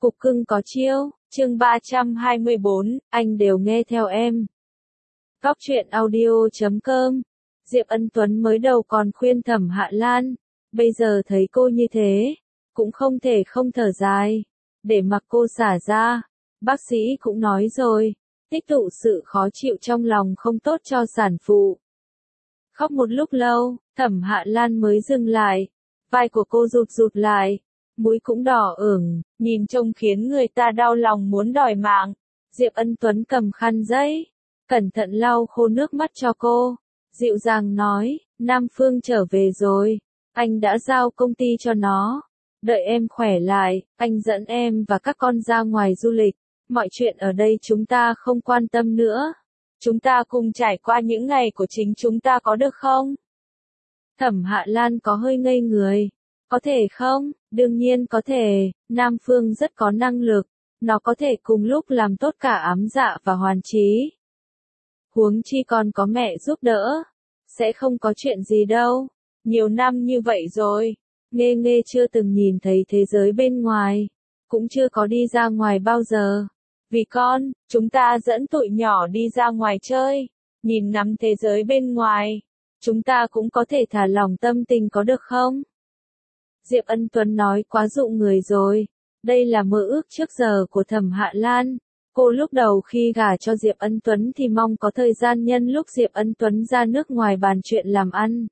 Cục cưng có chiêu, chương 324, anh đều nghe theo em. Góc truyện audio.com. Diệp Ân Tuấn mới đầu còn khuyên Thẩm Hạ Lan, bây giờ thấy cô như thế, cũng không thể không thở dài, để mặc cô xả ra. Bác sĩ cũng nói rồi, tích tụ sự khó chịu trong lòng không tốt cho sản phụ. Khóc một lúc lâu, Thẩm Hạ Lan mới dừng lại, vai của cô rụt rụt lại, mũi cũng đỏ ửng, nhìn trông khiến người ta đau lòng muốn đòi mạng. Diệp Ân Tuấn cầm khăn giấy, cẩn thận lau khô nước mắt cho cô, dịu dàng nói, Nam Phương trở về rồi, anh đã giao công ty cho nó, đợi em khỏe lại, anh dẫn em và các con ra ngoài du lịch, mọi chuyện ở đây chúng ta không quan tâm nữa. Chúng ta cùng trải qua những ngày của chính chúng ta có được không? Thẩm Hạ Lan có hơi ngây người. Có thể không? Đương nhiên có thể, Nam Phương rất có năng lực, nó có thể cùng lúc làm tốt cả ám dạ và hoàn trí. Huống chi còn có mẹ giúp đỡ, sẽ không có chuyện gì đâu. Nhiều năm như vậy rồi, Nghê Nghê chưa từng nhìn thấy thế giới bên ngoài, cũng chưa có đi ra ngoài bao giờ. Vì con, chúng ta dẫn tụi nhỏ đi ra ngoài chơi, nhìn ngắm thế giới bên ngoài, chúng ta cũng có thể thả lỏng tâm tình có được không? Diệp Ân Tuấn nói quá dụ người rồi, đây là mơ ước trước giờ của Thẩm Hạ Lan. Cô lúc đầu khi gả cho Diệp Ân Tuấn thì mong có thời gian nhân lúc Diệp Ân Tuấn ra nước ngoài bàn chuyện làm ăn.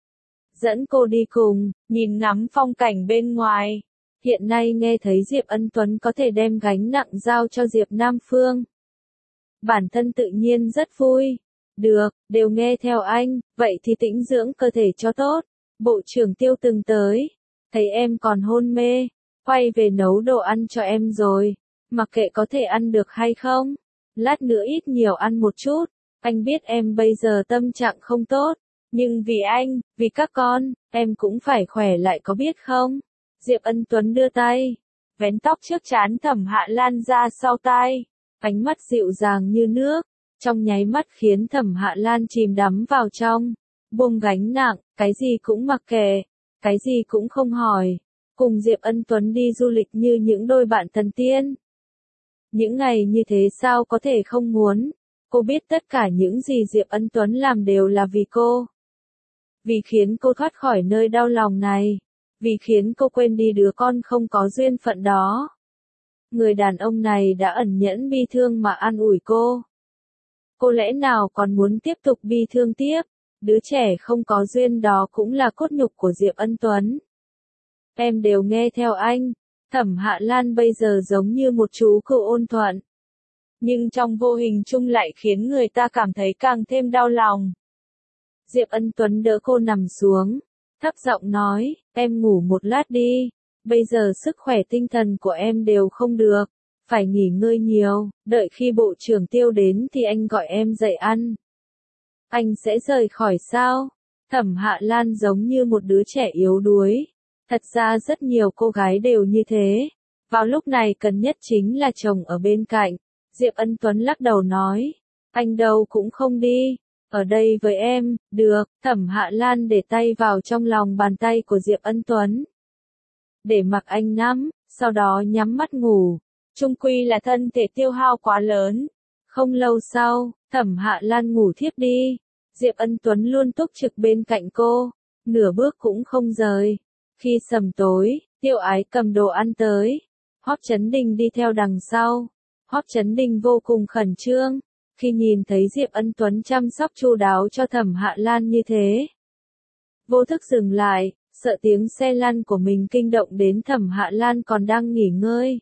Dẫn cô đi cùng, nhìn ngắm phong cảnh bên ngoài. Hiện nay nghe thấy Diệp Ân Tuấn có thể đem gánh nặng giao cho Diệp Nam Phương. Bản thân tự nhiên rất vui. Được, đều nghe theo anh, vậy thì tĩnh dưỡng cơ thể cho tốt. Bộ trưởng Tiêu từng tới, thấy em còn hôn mê, quay về nấu đồ ăn cho em rồi. Mặc kệ có thể ăn được hay không, lát nữa ít nhiều ăn một chút. Anh biết em bây giờ tâm trạng không tốt, nhưng vì anh, vì các con, em cũng phải khỏe lại có biết không? Diệp Ân Tuấn đưa tay, vén tóc trước trán Thẩm Hạ Lan ra sau tai, ánh mắt dịu dàng như nước, trong nháy mắt khiến Thẩm Hạ Lan chìm đắm vào trong, buông gánh nặng, cái gì cũng mặc kệ, cái gì cũng không hỏi, cùng Diệp Ân Tuấn đi du lịch như những đôi bạn thần tiên. Những ngày như thế sao có thể không muốn, cô biết tất cả những gì Diệp Ân Tuấn làm đều là vì cô. Vì khiến cô thoát khỏi nơi đau lòng này. Vì khiến cô quên đi đứa con không có duyên phận đó. Người đàn ông này đã ẩn nhẫn bi thương mà an ủi cô. Cô lẽ nào còn muốn tiếp tục bi thương tiếp? Đứa trẻ không có duyên đó cũng là cốt nhục của Diệp Ân Tuấn. Em đều nghe theo anh. Thẩm Hạ Lan bây giờ giống như một chú cừu ôn thuận. Nhưng trong vô hình chung lại khiến người ta cảm thấy càng thêm đau lòng. Diệp Ân Tuấn đỡ cô nằm xuống. Thấp giọng nói, em ngủ một lát đi, bây giờ sức khỏe tinh thần của em đều không được, phải nghỉ ngơi nhiều, đợi khi bộ trưởng Tiêu đến thì anh gọi em dậy ăn. Anh sẽ rời khỏi sao? Thẩm Hạ Lan giống như một đứa trẻ yếu đuối, thật ra rất nhiều cô gái đều như thế, vào lúc này cần nhất chính là chồng ở bên cạnh. Diệp Ân Tuấn lắc đầu nói, anh đâu cũng không đi. Ở đây với em, được, Thẩm Hạ Lan để tay vào trong lòng bàn tay của Diệp Ân Tuấn. Để mặc anh nắm, sau đó nhắm mắt ngủ. Chung quy là thân thể tiêu hao quá lớn. Không lâu sau, Thẩm Hạ Lan ngủ thiếp đi. Diệp Ân Tuấn luôn túc trực bên cạnh cô, nửa bước cũng không rời. Khi sầm tối, Tiêu Ái cầm đồ ăn tới. Hoắc Chấn Đình đi theo đằng sau. Hoắc Chấn Đình vô cùng khẩn trương. Khi nhìn thấy Diệp Ân Tuấn chăm sóc chu đáo cho Thẩm Hạ Lan như thế. Vô thức dừng lại, sợ tiếng xe lăn của mình kinh động đến Thẩm Hạ Lan còn đang nghỉ ngơi.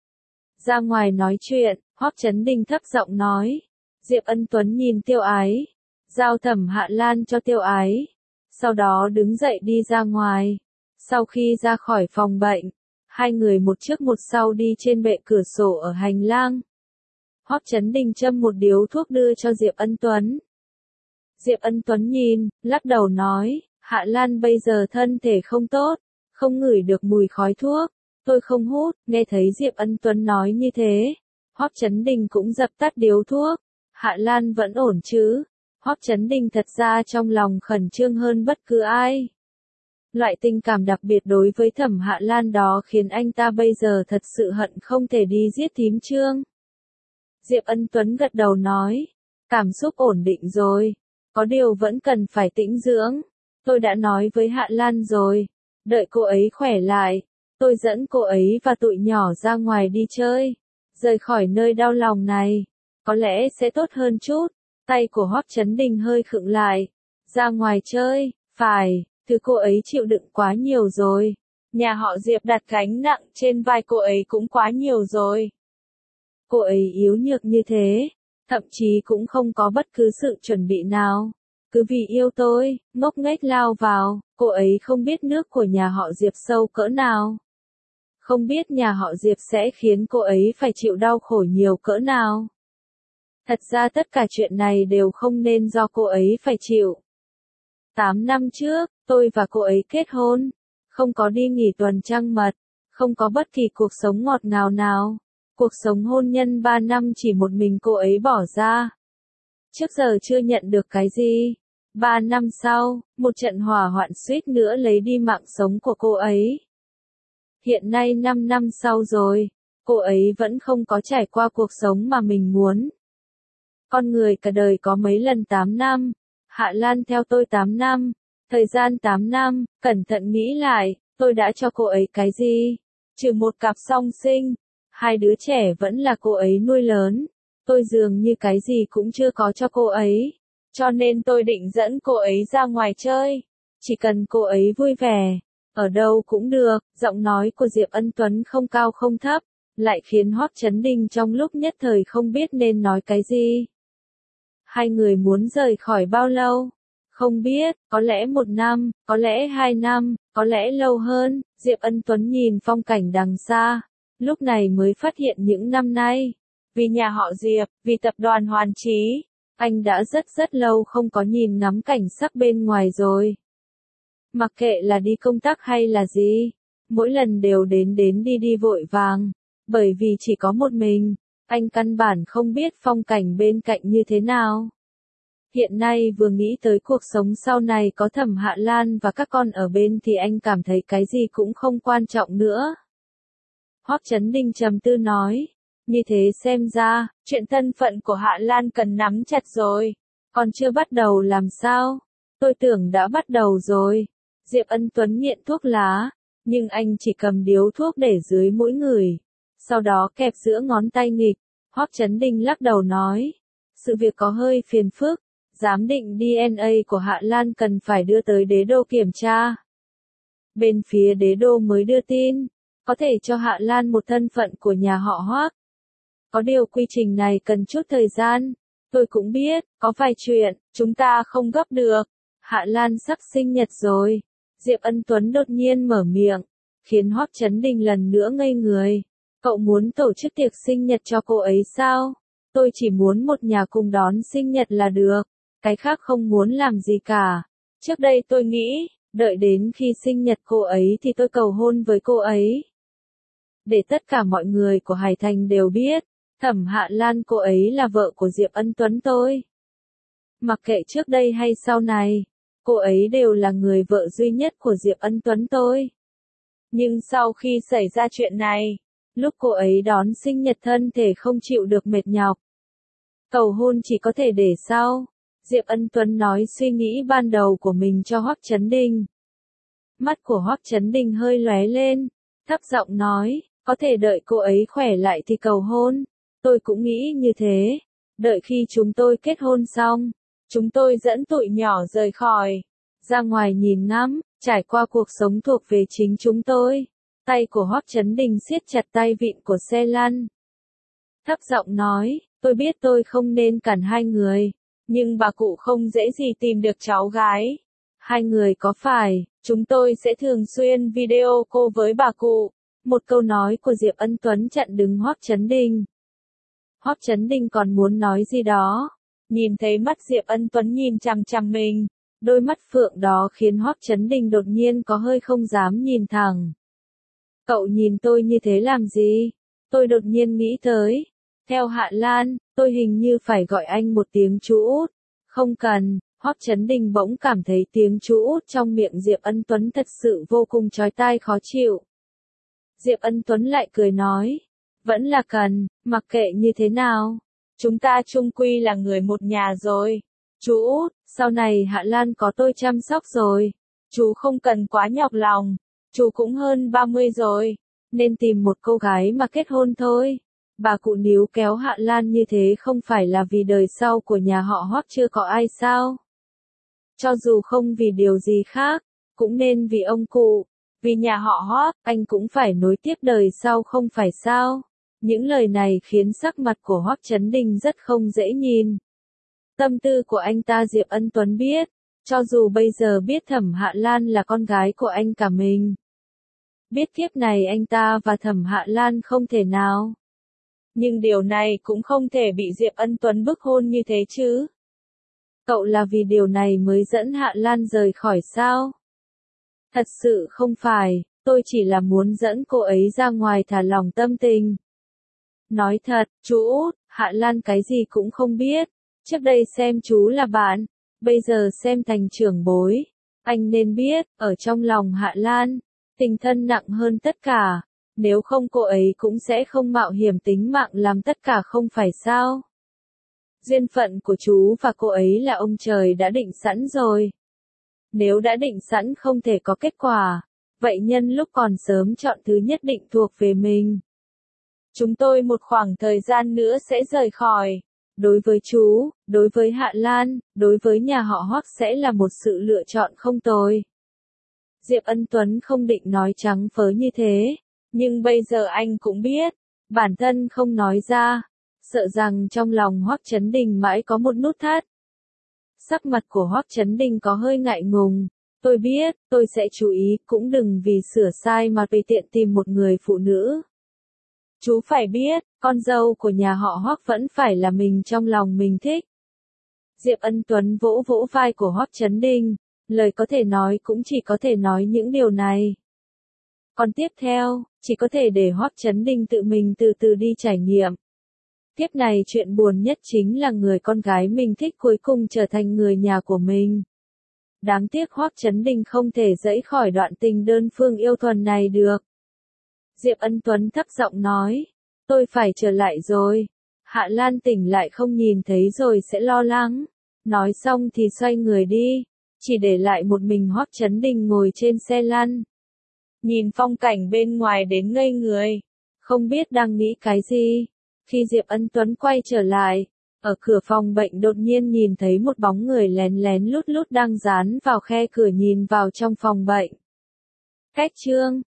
Ra ngoài nói chuyện, Hoắc Chấn Đình thấp giọng nói. Diệp Ân Tuấn nhìn Tiêu Ái, giao Thẩm Hạ Lan cho Tiêu Ái. Sau đó đứng dậy đi ra ngoài. Sau khi ra khỏi phòng bệnh, hai người một trước một sau đi trên bệ cửa sổ ở hành lang. Hoắc Chấn Đình châm một điếu thuốc đưa cho Diệp Ân Tuấn. Diệp Ân Tuấn nhìn, lắc đầu nói, Hạ Lan bây giờ thân thể không tốt, không ngửi được mùi khói thuốc, tôi không hút. Nghe thấy Diệp Ân Tuấn nói như thế, Hoắc Chấn Đình cũng dập tắt điếu thuốc. Hạ Lan vẫn ổn chứ? Hoắc Chấn Đình thật ra trong lòng khẩn trương hơn bất cứ ai. Loại tình cảm đặc biệt đối với Thẩm Hạ Lan đó khiến anh ta bây giờ thật sự hận không thể đi giết thím Trương. Diệp Ân Tuấn gật đầu nói, cảm xúc ổn định rồi, có điều vẫn cần phải tĩnh dưỡng. Tôi đã nói với Hạ Lan rồi, đợi cô ấy khỏe lại, tôi dẫn cô ấy và tụi nhỏ ra ngoài đi chơi, rời khỏi nơi đau lòng này, có lẽ sẽ tốt hơn chút. Tay của Hoắc Chấn Đình hơi khựng lại, ra ngoài chơi, phải, thứ cô ấy chịu đựng quá nhiều rồi. Nhà họ Diệp đặt gánh nặng trên vai cô ấy cũng quá nhiều rồi. Cô ấy yếu nhược như thế, thậm chí cũng không có bất cứ sự chuẩn bị nào. Cứ vì yêu tôi, ngốc nghếch lao vào, cô ấy không biết nước của nhà họ Diệp sâu cỡ nào. Không biết nhà họ Diệp sẽ khiến cô ấy phải chịu đau khổ nhiều cỡ nào. Thật ra tất cả chuyện này đều không nên do cô ấy phải chịu. 8 năm trước, tôi và cô ấy kết hôn, không có đi nghỉ tuần trăng mật, không có bất kỳ cuộc sống ngọt ngào nào. Cuộc sống hôn nhân 3 năm chỉ một mình cô ấy bỏ ra. Trước giờ chưa nhận được cái gì. 3 năm sau, một trận hỏa hoạn suýt nữa lấy đi mạng sống của cô ấy. Hiện nay 5 năm sau rồi, cô ấy vẫn không có trải qua cuộc sống mà mình muốn. Con người cả đời có mấy lần 8 năm, Hạ Lan theo tôi 8 năm, thời gian 8 năm, cẩn thận nghĩ lại, tôi đã cho cô ấy cái gì? Trừ một cặp song sinh, 2 đứa trẻ vẫn là cô ấy nuôi lớn, tôi dường như cái gì cũng chưa có cho cô ấy, cho nên tôi định dẫn cô ấy ra ngoài chơi, chỉ cần cô ấy vui vẻ, ở đâu cũng được. Giọng nói của Diệp Ân Tuấn không cao không thấp, lại khiến Hoắc Chấn Đình trong lúc nhất thời không biết nên nói cái gì. Hai người muốn rời khỏi bao lâu? Không biết, có lẽ 1 năm, có lẽ 2 năm, có lẽ lâu hơn. Diệp Ân Tuấn nhìn phong cảnh đằng xa, lúc này mới phát hiện những năm nay, vì nhà họ Diệp, vì tập đoàn Hoàn Chí, anh đã rất lâu không có nhìn ngắm cảnh sắc bên ngoài rồi. Mặc kệ là đi công tác hay là gì, mỗi lần đều đến đi vội vàng, bởi vì chỉ có một mình, anh căn bản không biết phong cảnh bên cạnh như thế nào. Hiện nay vừa nghĩ tới cuộc sống sau này có Thẩm Hạ Lan và các con ở bên thì anh cảm thấy cái gì cũng không quan trọng nữa. Hoắc Chấn Đình trầm tư nói, như thế xem ra, chuyện thân phận của Hạ Lan cần nắm chặt rồi. Còn chưa bắt đầu làm sao? Tôi tưởng đã bắt đầu rồi. Diệp Ân Tuấn nghiện thuốc lá, nhưng anh chỉ cầm điếu thuốc để dưới mũi người, sau đó kẹp giữa ngón tay nghịch. Hoắc Chấn Đình lắc đầu nói, sự việc có hơi phiền phức, giám định DNA của Hạ Lan cần phải đưa tới đế đô kiểm tra. Bên phía đế đô mới đưa tin, có thể cho Hạ Lan một thân phận của nhà họ Hoắc. Có điều quy trình này cần chút thời gian, tôi cũng biết, có vài chuyện, chúng ta không gấp được. Hạ Lan sắp sinh nhật rồi. Diệp Ân Tuấn đột nhiên mở miệng, khiến Hoắc Chấn Đình lần nữa ngây người. Cậu muốn tổ chức tiệc sinh nhật cho cô ấy sao? Tôi chỉ muốn một nhà cùng đón sinh nhật là được, cái khác không muốn làm gì cả. Trước đây tôi nghĩ, đợi đến khi sinh nhật cô ấy thì tôi cầu hôn với cô ấy. Để tất cả mọi người của Hải Thành đều biết, Thẩm Hạ Lan cô ấy là vợ của Diệp Ân Tuấn tôi. Mặc kệ trước đây hay sau này, cô ấy đều là người vợ duy nhất của Diệp Ân Tuấn tôi. Nhưng sau khi xảy ra chuyện này, lúc cô ấy đón sinh nhật thân thể không chịu được mệt nhọc. Cầu hôn chỉ có thể để sau. Diệp Ân Tuấn nói suy nghĩ ban đầu của mình cho Hoắc Chấn Đình. Mắt của Hoắc Chấn Đình hơi lóe lên, thấp giọng nói, có thể đợi cô ấy khỏe lại thì cầu hôn. Tôi cũng nghĩ như thế. Đợi khi chúng tôi kết hôn xong, chúng tôi dẫn tụi nhỏ rời khỏi, ra ngoài nhìn ngắm, trải qua cuộc sống thuộc về chính chúng tôi. Tay của Hoắc Chấn Đình siết chặt tay vịn của xe lăn. Thấp giọng nói, tôi biết tôi không nên cản hai người, nhưng bà cụ không dễ gì tìm được cháu gái. Hai người có phải, chúng tôi sẽ thường xuyên video call với bà cụ. Một câu nói của Diệp Ân Tuấn chặn đứng Hoắc Chấn Đình. Hoắc Chấn Đình còn muốn nói gì đó, nhìn thấy mắt Diệp Ân Tuấn nhìn chằm chằm mình, đôi mắt phượng đó khiến Hoắc Chấn Đình đột nhiên có hơi không dám nhìn thẳng. Cậu nhìn tôi như thế làm gì? Tôi đột nhiên nghĩ tới, theo Hạ Lan, tôi hình như phải gọi anh một tiếng chú út. Không cần, Hoắc Chấn Đình bỗng cảm thấy tiếng chú út trong miệng Diệp Ân Tuấn thật sự vô cùng chói tai khó chịu. Diệp Ân Tuấn lại cười nói, vẫn là cần, mặc kệ như thế nào. Chúng ta chung quy là người một nhà rồi. Chú út, sau này Hạ Lan có tôi chăm sóc rồi. Chú không cần quá nhọc lòng. Chú cũng hơn 30 rồi. Nên tìm một cô gái mà kết hôn thôi. Bà cụ níu kéo Hạ Lan như thế không phải là vì đời sau của nhà họ Hoắc chưa có ai sao? Cho dù không vì điều gì khác, cũng nên vì ông cụ. Vì nhà họ Hoắc, anh cũng phải nối tiếp đời sau không phải sao? Những lời này khiến sắc mặt của Hoắc Chấn Đình rất không dễ nhìn. Tâm tư của anh ta Diệp Ân Tuấn biết, cho dù bây giờ biết Thẩm Hạ Lan là con gái của anh cả mình. Biết kiếp này anh ta và Thẩm Hạ Lan không thể nào. Nhưng điều này cũng không thể bị Diệp Ân Tuấn bức hôn như thế chứ. Cậu là vì điều này mới dẫn Hạ Lan rời khỏi sao? Thật sự không phải, tôi chỉ là muốn dẫn cô ấy ra ngoài thả lỏng tâm tình. Nói thật, chú út, Hạ Lan cái gì cũng không biết. Trước đây xem chú là bạn, bây giờ xem thành trưởng bối. Anh nên biết, ở trong lòng Hạ Lan, tình thân nặng hơn tất cả. Nếu không cô ấy cũng sẽ không mạo hiểm tính mạng làm tất cả không phải sao? Duyên phận của chú và cô ấy là ông trời đã định sẵn rồi. Nếu đã định sẵn không thể có kết quả, vậy nhân lúc còn sớm chọn thứ nhất định thuộc về mình. Chúng tôi một khoảng thời gian nữa sẽ rời khỏi. Đối với chú, đối với Hạ Lan, đối với nhà họ Hoắc sẽ là một sự lựa chọn không tồi. Diệp Ân Tuấn không định nói trắng phớ như thế, nhưng bây giờ anh cũng biết, bản thân không nói ra, sợ rằng trong lòng Hoắc Chấn Đình mãi có một nút thắt. Sắc mặt của Hoắc Chấn Đình có hơi ngại ngùng, tôi biết, tôi sẽ chú ý, cũng đừng vì sửa sai mà tùy tiện tìm một người phụ nữ. Chú phải biết, con dâu của nhà họ Hoắc vẫn phải là mình trong lòng mình thích. Diệp Ân Tuấn vỗ vỗ vai của Hoắc Chấn Đình, lời có thể nói cũng chỉ có thể nói những điều này. Còn tiếp theo, chỉ có thể để Hoắc Chấn Đình tự mình từ từ đi trải nghiệm. Tiếp này chuyện buồn nhất chính là người con gái mình thích cuối cùng trở thành người nhà của mình. Đáng tiếc Hoắc Chấn Đình không thể dẫy khỏi đoạn tình đơn phương yêu thuần này được. Diệp Ân Tuấn thấp giọng nói, tôi phải trở lại rồi. Hạ Lan tỉnh lại không nhìn thấy rồi sẽ lo lắng. Nói xong thì xoay người đi, chỉ để lại một mình Hoắc Chấn Đình ngồi trên xe lăn. Nhìn phong cảnh bên ngoài đến ngây người, không biết đang nghĩ cái gì. Khi Diệp Ân Tuấn quay trở lại, ở cửa phòng bệnh đột nhiên nhìn thấy một bóng người lén lén lút lút đang dán vào khe cửa nhìn vào trong phòng bệnh. Cách chương